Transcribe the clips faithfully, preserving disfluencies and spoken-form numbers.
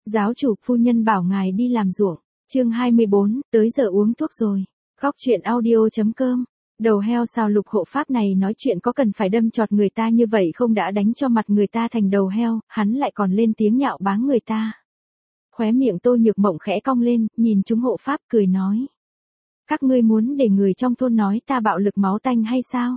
Giáo chủ, phu nhân bảo ngài đi làm ruộng. Chương hai mươi bốn, tới giờ uống thuốc rồi. Góc truyện audio chấm com. Đầu heo sao Lục hộ pháp này nói chuyện có cần phải đâm chọt người ta như vậy không, đã đánh cho mặt người ta thành đầu heo, hắn lại còn lên tiếng nhạo báng người ta. Khóe miệng Tô Nhược Mộng khẽ cong lên, nhìn chúng hộ pháp cười nói. Các ngươi muốn để người trong thôn nói ta bạo lực máu tanh hay sao?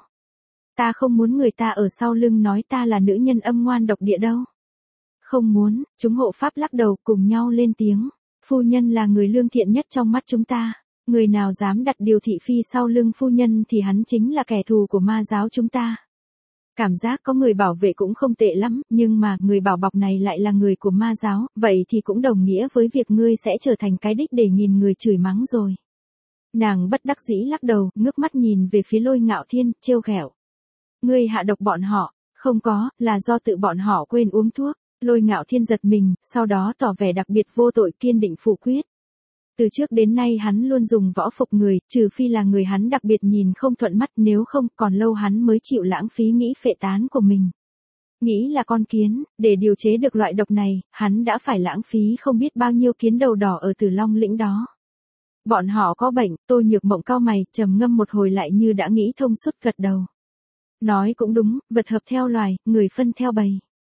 Ta không muốn người ta ở sau lưng nói ta là nữ nhân âm ngoan độc địa đâu. Không muốn, chúng hộ pháp lắc đầu cùng nhau lên tiếng. Phu nhân là người lương thiện nhất trong mắt chúng ta. Người nào dám đặt điều thị phi sau lưng phu nhân thì hắn chính là kẻ thù của ma giáo chúng ta. Cảm giác có người bảo vệ cũng không tệ lắm, nhưng mà người bảo bọc này lại là người của ma giáo, vậy thì cũng đồng nghĩa với việc ngươi sẽ trở thành cái đích để nghìn người chửi mắng rồi. Nàng bất đắc dĩ lắc đầu, ngước mắt nhìn về phía Lôi Ngạo Thiên, trêu ghẹo. Ngươi hạ độc bọn họ, không có, là do tự bọn họ quên uống thuốc. Lôi Ngạo Thiên giật mình, sau đó tỏ vẻ đặc biệt vô tội kiên định phủ quyết. Từ trước đến nay hắn luôn dùng võ phục người, trừ phi là người hắn đặc biệt nhìn không thuận mắt, nếu không còn lâu hắn mới chịu lãng phí nghĩ phệ tán của mình. Nghĩ là con kiến, để điều chế được loại độc này, hắn đã phải lãng phí không biết bao nhiêu kiến đầu đỏ ở Tử Long lĩnh đó. Bọn họ có bệnh, Tô Nhược Mộng cau mày, trầm ngâm một hồi lại như đã nghĩ thông suốt gật đầu. Nói cũng đúng, vật hợp theo loài, người phân theo bầy.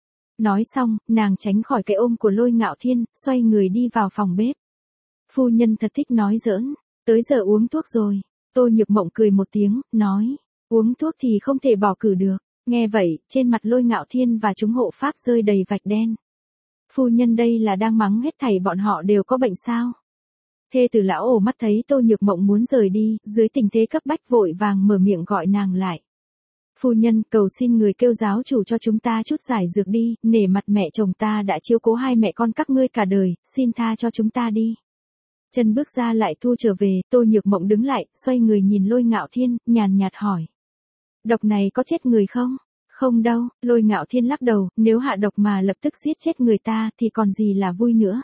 Nói xong, nàng tránh khỏi cái ôm của Lôi Ngạo Thiên, xoay người đi vào phòng bếp. Phu nhân thật thích nói giỡn, tới giờ uống thuốc rồi. Tô Nhược Mộng cười một tiếng, nói, uống thuốc thì không thể bỏ cử được. Nghe vậy, trên mặt Lôi Ngạo Thiên và chúng hộ pháp rơi đầy vạch đen. Phu nhân đây là đang mắng hết thảy bọn họ đều có bệnh sao? Thê tử lão ổ mắt thấy Tô Nhược Mộng muốn rời đi, dưới tình thế cấp bách vội vàng mở miệng gọi nàng lại. Phu nhân, cầu xin người kêu giáo chủ cho chúng ta chút giải dược đi, nể mặt mẹ chồng ta đã chiếu cố hai mẹ con các ngươi cả đời, xin tha cho chúng ta đi. Chân bước ra lại thu trở về, Tô Nhược Mộng đứng lại, xoay người nhìn Lôi Ngạo Thiên, nhàn nhạt hỏi. Độc này có chết người không? Không đâu, Lôi Ngạo Thiên lắc đầu, nếu hạ độc mà lập tức giết chết người ta thì còn gì là vui nữa.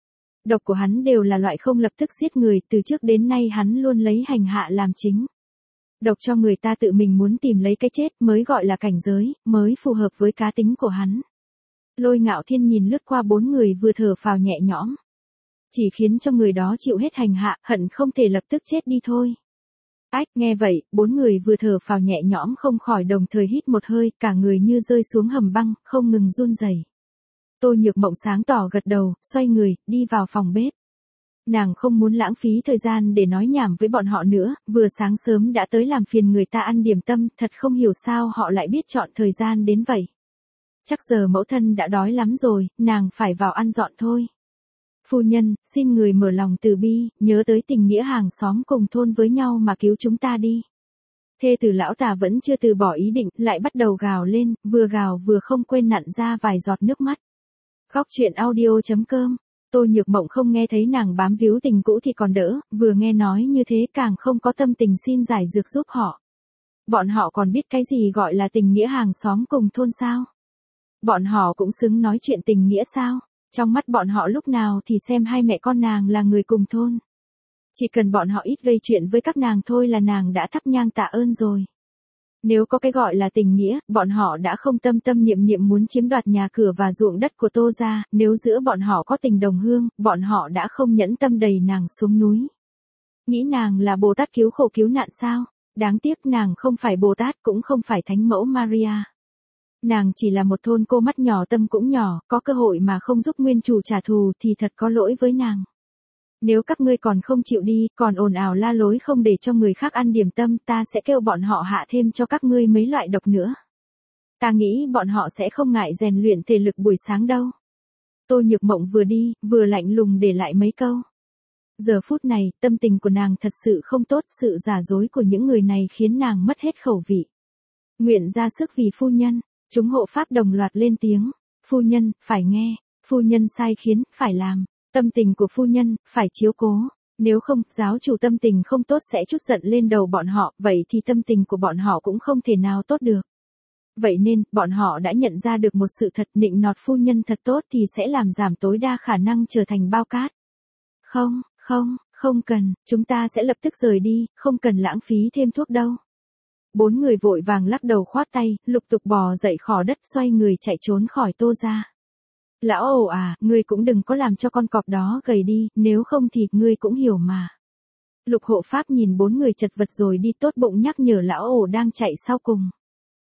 Độc của hắn đều là loại không lập tức giết người, từ trước đến nay hắn luôn lấy hành hạ làm chính. Độc cho người ta tự mình muốn tìm lấy cái chết mới gọi là cảnh giới, mới phù hợp với cá tính của hắn. Lôi Ngạo Thiên nhìn lướt qua bốn người vừa thở phào nhẹ nhõm. Chỉ khiến cho người đó chịu hết hành hạ, hận không thể lập tức chết đi thôi. Ách, nghe vậy, bốn người vừa thở phào nhẹ nhõm không khỏi đồng thời hít một hơi, cả người như rơi xuống hầm băng, không ngừng run rẩy. Tô Nhược Mộng sáng tỏ gật đầu, xoay người, đi vào phòng bếp. Nàng không muốn lãng phí thời gian để nói nhảm với bọn họ nữa, vừa sáng sớm đã tới làm phiền người ta ăn điểm tâm, thật không hiểu sao họ lại biết chọn thời gian đến vậy. Chắc giờ mẫu thân đã đói lắm rồi, nàng phải vào ăn dọn thôi. Phu nhân, xin người mở lòng từ bi, nhớ tới tình nghĩa hàng xóm cùng thôn với nhau mà cứu chúng ta đi. Thê tử lão tà vẫn chưa từ bỏ ý định, lại bắt đầu gào lên, vừa gào vừa không quên nặn ra vài giọt nước mắt. Góc truyện audio chấm com. Tô Nhược Mộng không nghe thấy nàng bám víu tình cũ thì còn đỡ, vừa nghe nói như thế càng không có tâm tình xin giải dược giúp họ. Bọn họ còn biết cái gì gọi là tình nghĩa hàng xóm cùng thôn sao? Bọn họ cũng xứng nói chuyện tình nghĩa sao? Trong mắt bọn họ lúc nào thì xem hai mẹ con nàng là người cùng thôn. Chỉ cần bọn họ ít gây chuyện với các nàng thôi là nàng đã thắp nhang tạ ơn rồi. Nếu có cái gọi là tình nghĩa, bọn họ đã không tâm tâm niệm niệm muốn chiếm đoạt nhà cửa và ruộng đất của Tô gia, nếu giữa bọn họ có tình đồng hương, bọn họ đã không nhẫn tâm đầy nàng xuống núi. Nghĩ nàng là Bồ Tát cứu khổ cứu nạn sao? Đáng tiếc nàng không phải Bồ Tát cũng không phải Thánh Mẫu Maria. Nàng chỉ là một thôn cô mắt nhỏ tâm cũng nhỏ, có cơ hội mà không giúp nguyên chủ trả thù thì thật có lỗi với nàng. Nếu các ngươi còn không chịu đi, còn ồn ào la lối không để cho người khác ăn điểm tâm, ta sẽ kêu bọn họ hạ thêm cho các ngươi mấy loại độc nữa. Ta nghĩ bọn họ sẽ không ngại rèn luyện thể lực buổi sáng đâu. Tô Nhược Mộng vừa đi, vừa lạnh lùng để lại mấy câu. Giờ phút này, tâm tình của nàng thật sự không tốt, sự giả dối của những người này khiến nàng mất hết khẩu vị. Nguyện ra sức vì phu nhân, chúng hộ pháp đồng loạt lên tiếng. Phu nhân, phải nghe, phu nhân sai khiến, phải làm. Tâm tình của phu nhân, phải chiếu cố. Nếu không, giáo chủ tâm tình không tốt sẽ trút giận lên đầu bọn họ, vậy thì tâm tình của bọn họ cũng không thể nào tốt được. Vậy nên, bọn họ đã nhận ra được một sự thật, nịnh nọt phu nhân thật tốt thì sẽ làm giảm tối đa khả năng trở thành bao cát. Không, không, không cần, chúng ta sẽ lập tức rời đi, không cần lãng phí thêm thuốc đâu. Bốn người vội vàng lắc đầu khoát tay, lục tục bò dậy khỏi đất xoay người chạy trốn khỏi Tô gia. Lão ổ à, ngươi cũng đừng có làm cho con cọp đó gầy đi, nếu không thì ngươi cũng hiểu mà. Lục hộ pháp nhìn bốn người chật vật rồi đi, tốt bụng nhắc nhở lão ổ đang chạy sau cùng.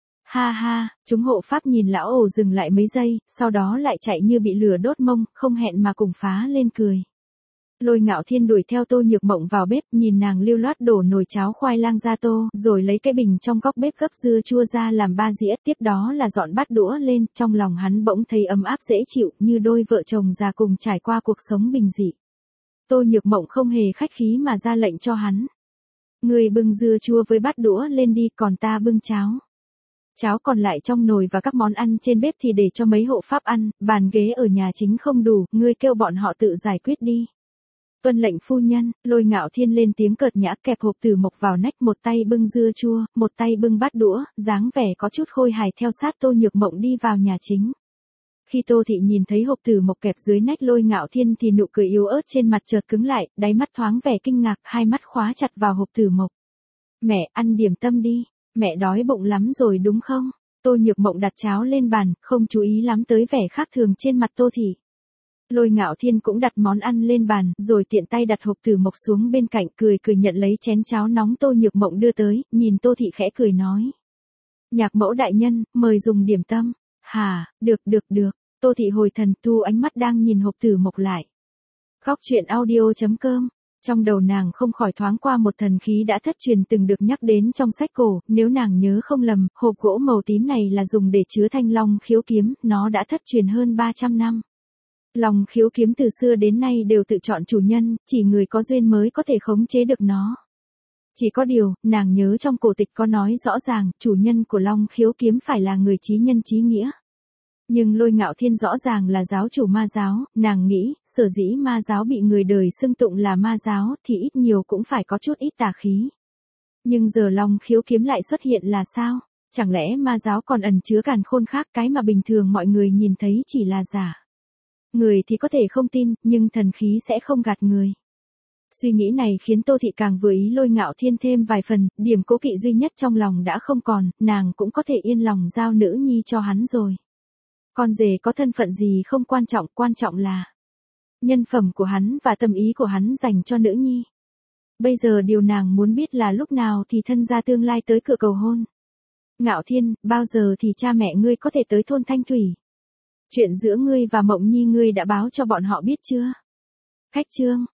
Ha ha, chúng hộ pháp nhìn lão ổ dừng lại mấy giây, sau đó lại chạy như bị lửa đốt mông, không hẹn mà cùng phá lên cười. Lôi Ngạo Thiên đuổi theo Tô Nhược Mộng vào bếp, nhìn nàng lưu loát đổ nồi cháo khoai lang ra tô, rồi lấy cái bình trong góc bếp gấp dưa chua ra làm ba dĩa, tiếp đó là dọn bát đũa lên, trong lòng hắn bỗng thấy ấm áp dễ chịu, như đôi vợ chồng già cùng trải qua cuộc sống bình dị. Tô Nhược Mộng không hề khách khí mà ra lệnh cho hắn. Người bưng dưa chua với bát đũa lên đi, còn ta bưng cháo. Cháo còn lại trong nồi và các món ăn trên bếp thì để cho mấy hộ pháp ăn, bàn ghế ở nhà chính không đủ, ngươi kêu bọn họ tự giải quyết đi. Tuân lệnh phu nhân. Lôi Ngạo Thiên lên tiếng cợt nhã, kẹp hộp tử mộc vào nách, một tay bưng dưa chua, một tay bưng bát đũa, dáng vẻ có chút khôi hài theo sát Tô Nhược Mộng đi vào nhà chính. Khi Tô Thị nhìn thấy hộp tử mộc kẹp dưới nách Lôi Ngạo Thiên thì nụ cười yếu ớt trên mặt chợt cứng lại, đáy mắt thoáng vẻ kinh ngạc, hai mắt khóa chặt vào hộp tử mộc. Mẹ, ăn điểm tâm đi, mẹ đói bụng lắm rồi đúng không? Tô Nhược Mộng đặt cháo lên bàn, không chú ý lắm tới vẻ khác thường trên mặt Tô Thị. Lôi Ngạo Thiên cũng đặt món ăn lên bàn, rồi tiện tay đặt hộp tử mộc xuống bên cạnh, cười cười nhận lấy chén cháo nóng Tô Nhược Mộng đưa tới, nhìn Tô Thị khẽ cười nói. Nhạc mẫu đại nhân, mời dùng điểm tâm. Hà, được được được. Tô Thị hồi thần, thu ánh mắt đang nhìn hộp tử mộc lại. Khóc chuyện audio chấm com. Trong đầu nàng không khỏi thoáng qua một thần khí đã thất truyền từng được nhắc đến trong sách cổ, nếu nàng nhớ không lầm, hộp gỗ màu tím này là dùng để chứa thanh long khiếu kiếm, nó đã thất truyền hơn ba trăm năm. Long khiếu kiếm từ xưa đến nay đều tự chọn chủ nhân, chỉ người có duyên mới có thể khống chế được nó. Chỉ có điều, nàng nhớ trong cổ tịch có nói rõ ràng, chủ nhân của Long khiếu kiếm phải là người trí nhân trí nghĩa. Nhưng Lôi Ngạo Thiên rõ ràng là giáo chủ ma giáo, nàng nghĩ, sở dĩ ma giáo bị người đời xưng tụng là ma giáo thì ít nhiều cũng phải có chút ít tà khí. Nhưng giờ Long khiếu kiếm lại xuất hiện là sao? Chẳng lẽ ma giáo còn ẩn chứa càn khôn khác, cái mà bình thường mọi người nhìn thấy chỉ là giả. Người thì có thể không tin, nhưng thần khí sẽ không gạt người. Suy nghĩ này khiến Tô Thị càng vừa ý Lôi Ngạo Thiên thêm vài phần, điểm cố kỵ duy nhất trong lòng đã không còn, nàng cũng có thể yên lòng giao nữ nhi cho hắn rồi. Con rể có thân phận gì không quan trọng, quan trọng là nhân phẩm của hắn và tâm ý của hắn dành cho nữ nhi. Bây giờ điều nàng muốn biết là lúc nào thì thân gia tương lai tới cửa cầu hôn. Ngạo Thiên, bao giờ thì cha mẹ ngươi có thể tới thôn Thanh Thủy? Chuyện giữa ngươi và Mộng Nhi ngươi đã báo cho bọn họ biết chưa? Khách chương.